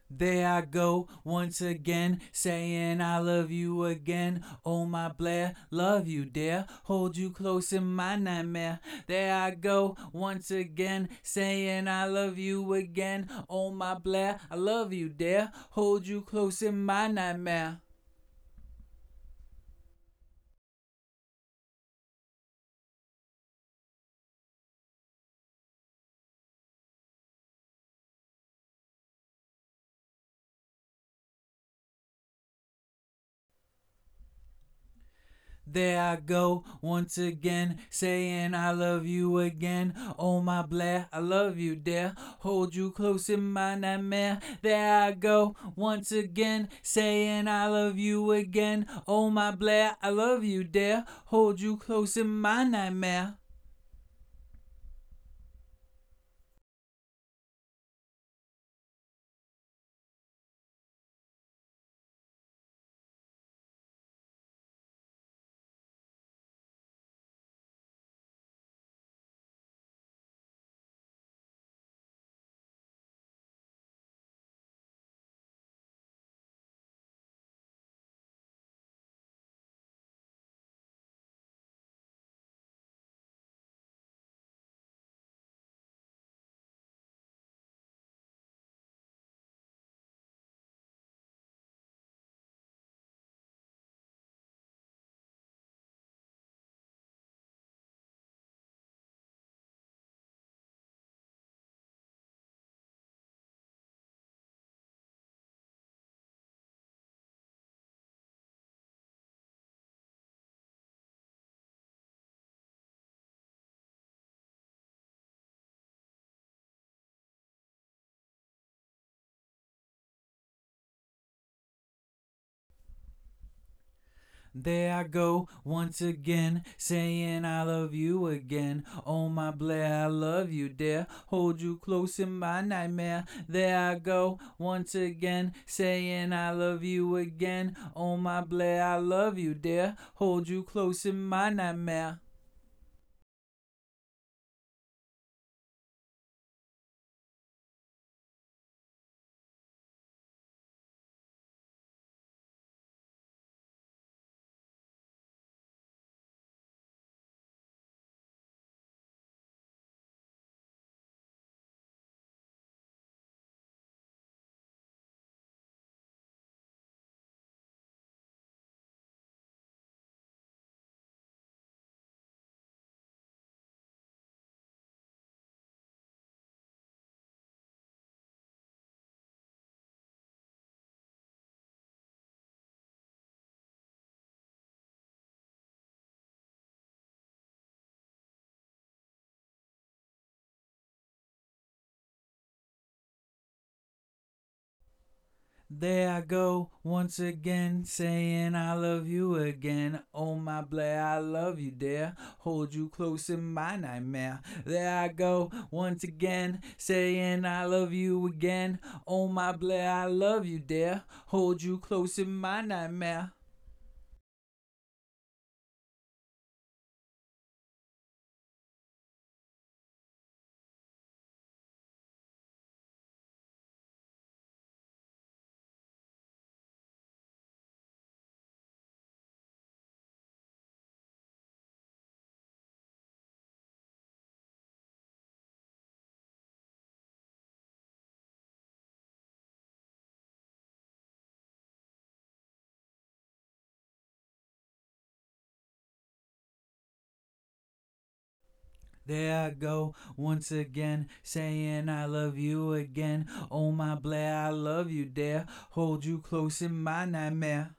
There I go once again, saying I love you again. Oh my Blair, love you dear, hold you close in my nightmare. There I go once again, saying I love you again. Oh my Blair, I love you dear, hold you close in my nightmare. There I go once again, saying I love you again. Oh my Blair, I love you dear, hold you close in my nightmare. There I go once again, saying I love you again. Oh my Blair, I love you dear, hold you close in my nightmare. There I go once again, saying I love you again. Oh my Blair, I love you dear, hold you close in my nightmare. There I go once again, saying I love you again. Oh my Blair, I love you dear, hold you close in my nightmare. There I go once again, saying I love you again. Oh my Blair, I love you dear, hold you close in my nightmare. There I go once again, saying I love you again. Oh my Blair, I love you dear, hold you close in my nightmare. There I go once again, saying I love you again. Oh my Blair, I love you dear, hold you close in my nightmare.